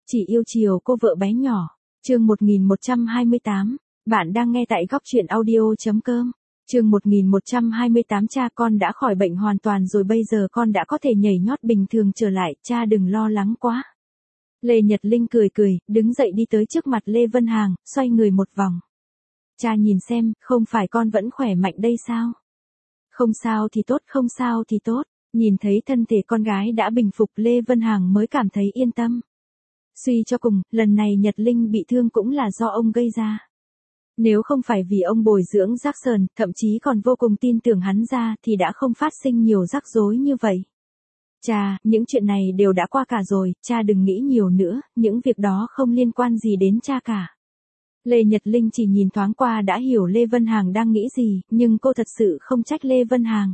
Chỉ yêu chiều cô vợ bé nhỏ. Chương 1128. Bạn đang nghe tại góc truyện audio.com. Chương 1128. Cha con đã khỏi bệnh hoàn toàn rồi, bây giờ con đã có thể nhảy nhót bình thường trở lại, cha đừng lo lắng quá. Lê Nhật Linh cười cười, đứng dậy đi tới trước mặt Lê Vân Hàng, xoay người một vòng. Cha nhìn xem, không phải con vẫn khỏe mạnh đây sao? Không sao thì tốt, không sao thì tốt. Nhìn thấy thân thể con gái đã bình phục, Lê Vân Hàng mới cảm thấy yên tâm. Suy cho cùng, lần này Nhật Linh bị thương cũng là do ông gây ra. Nếu không phải vì ông bồi dưỡng Jackson, thậm chí còn vô cùng tin tưởng hắn ra thì đã không phát sinh nhiều rắc rối như vậy. Cha, những chuyện này đều đã qua cả rồi, cha đừng nghĩ nhiều nữa, những việc đó không liên quan gì đến cha cả. Lê Nhật Linh chỉ nhìn thoáng qua đã hiểu Lê Vân Hàng đang nghĩ gì, nhưng cô thật sự không trách Lê Vân Hàng.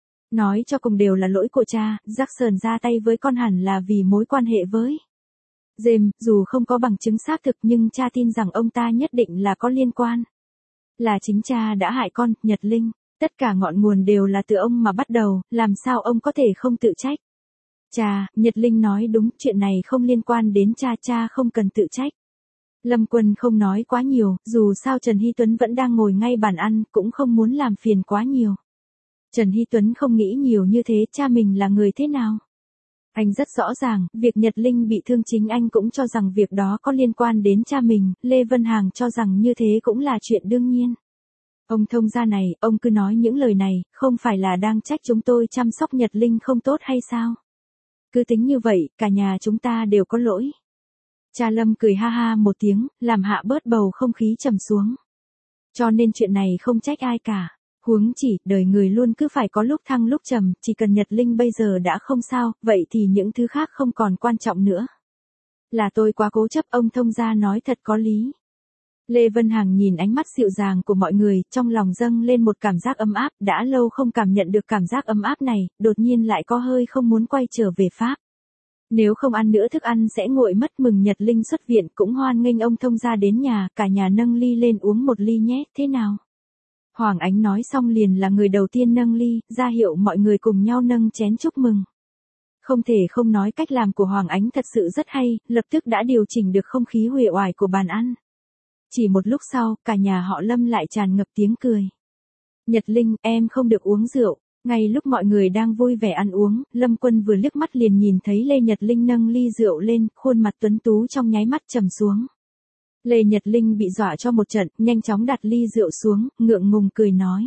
Nói cho cùng đều là lỗi của cha, Jackson ra tay với con hẳn là vì mối quan hệ với James, dù không có bằng chứng xác thực nhưng cha tin rằng ông ta nhất định là có liên quan. Là chính cha đã hại con, Nhật Linh, tất cả ngọn nguồn đều là từ ông mà bắt đầu, làm sao ông có thể không tự trách. Cha, Nhật Linh nói đúng, chuyện này không liên quan đến cha, cha không cần tự trách. Lâm Quân không nói quá nhiều, dù sao Trần Hy Tuấn vẫn đang ngồi ngay bàn ăn, cũng không muốn làm phiền quá nhiều. Trần Hy Tuấn không nghĩ nhiều như thế, cha mình là người thế nào? Anh rất rõ ràng, việc Nhật Linh bị thương chính anh cũng cho rằng việc đó có liên quan đến cha mình, Lê Vân Hàng cho rằng như thế cũng là chuyện đương nhiên. Ông thông gia này, ông cứ nói những lời này, không phải là đang trách chúng tôi chăm sóc Nhật Linh không tốt hay sao? Cứ tính như vậy, cả nhà chúng ta đều có lỗi. Cha Lâm cười ha ha một tiếng, làm hạ bớt bầu không khí trầm xuống. Cho nên chuyện này không trách ai cả. Huống chỉ, đời người luôn cứ phải có lúc thăng lúc trầm, chỉ cần Nhật Linh bây giờ đã không sao, vậy thì những thứ khác không còn quan trọng nữa. Là tôi quá cố chấp, ông thông gia nói thật có lý. Lê Vân Hằng nhìn ánh mắt dịu dàng của mọi người, trong lòng dâng lên một cảm giác ấm áp, đã lâu không cảm nhận được cảm giác ấm áp này, đột nhiên lại có hơi không muốn quay trở về Pháp. Nếu không ăn nữa thức ăn sẽ nguội mất, mừng Nhật Linh xuất viện cũng hoan nghênh ông thông gia đến nhà, cả nhà nâng ly lên uống một ly nhé, thế nào? Hoàng Ánh nói xong liền là người đầu tiên nâng ly, ra hiệu mọi người cùng nhau nâng chén chúc mừng. Không thể không nói cách làm của Hoàng Ánh thật sự rất hay, lập tức đã điều chỉnh được không khí uể oải của bàn ăn. Chỉ một lúc sau, cả nhà họ Lâm lại tràn ngập tiếng cười. Nhật Linh, em không được uống rượu. Ngay lúc mọi người đang vui vẻ ăn uống, Lâm Quân vừa liếc mắt liền nhìn thấy Lê Nhật Linh nâng ly rượu lên, khuôn mặt tuấn tú trong nháy mắt trầm xuống. Lê Nhật Linh bị dọa cho một trận, nhanh chóng đặt ly rượu xuống, ngượng ngùng cười nói.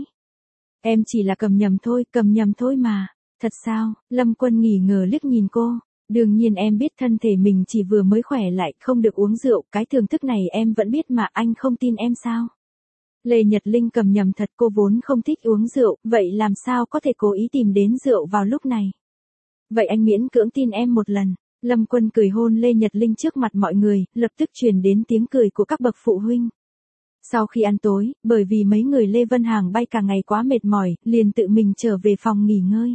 Em chỉ là cầm nhầm thôi mà. Thật sao? Lâm Quân nghi ngờ liếc nhìn cô. Đương nhiên em biết thân thể mình chỉ vừa mới khỏe lại, không được uống rượu, cái thưởng thức này em vẫn biết mà, anh không tin em sao? Lê Nhật Linh cầm nhầm thật, cô vốn không thích uống rượu, vậy làm sao có thể cố ý tìm đến rượu vào lúc này? Vậy anh miễn cưỡng tin em một lần. Lâm Quân cười hôn Lê Nhật Linh trước mặt mọi người, lập tức truyền đến tiếng cười của các bậc phụ huynh. Sau khi ăn tối, bởi vì mấy người Lê Vân Hàng bay cả ngày quá mệt mỏi, liền tự mình trở về phòng nghỉ ngơi.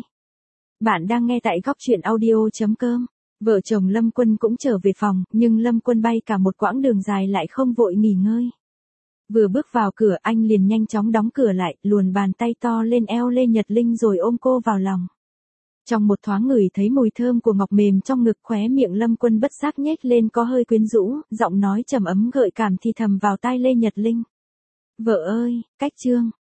Bạn đang nghe tại góc truyện audio.com. Vợ chồng Lâm Quân cũng trở về phòng, nhưng Lâm Quân bay cả một quãng đường dài lại không vội nghỉ ngơi. Vừa bước vào cửa anh liền nhanh chóng đóng cửa lại, luồn bàn tay to lên eo Lê Nhật Linh rồi ôm cô vào lòng. Trong một thoáng ngửi thấy mùi thơm của ngọc mềm trong ngực, khóe miệng Lâm Quân bất giác nhếch lên có hơi quyến rũ, giọng nói trầm ấm gợi cảm thì thầm vào tai Lê Nhật Linh. Vợ ơi, cách chương.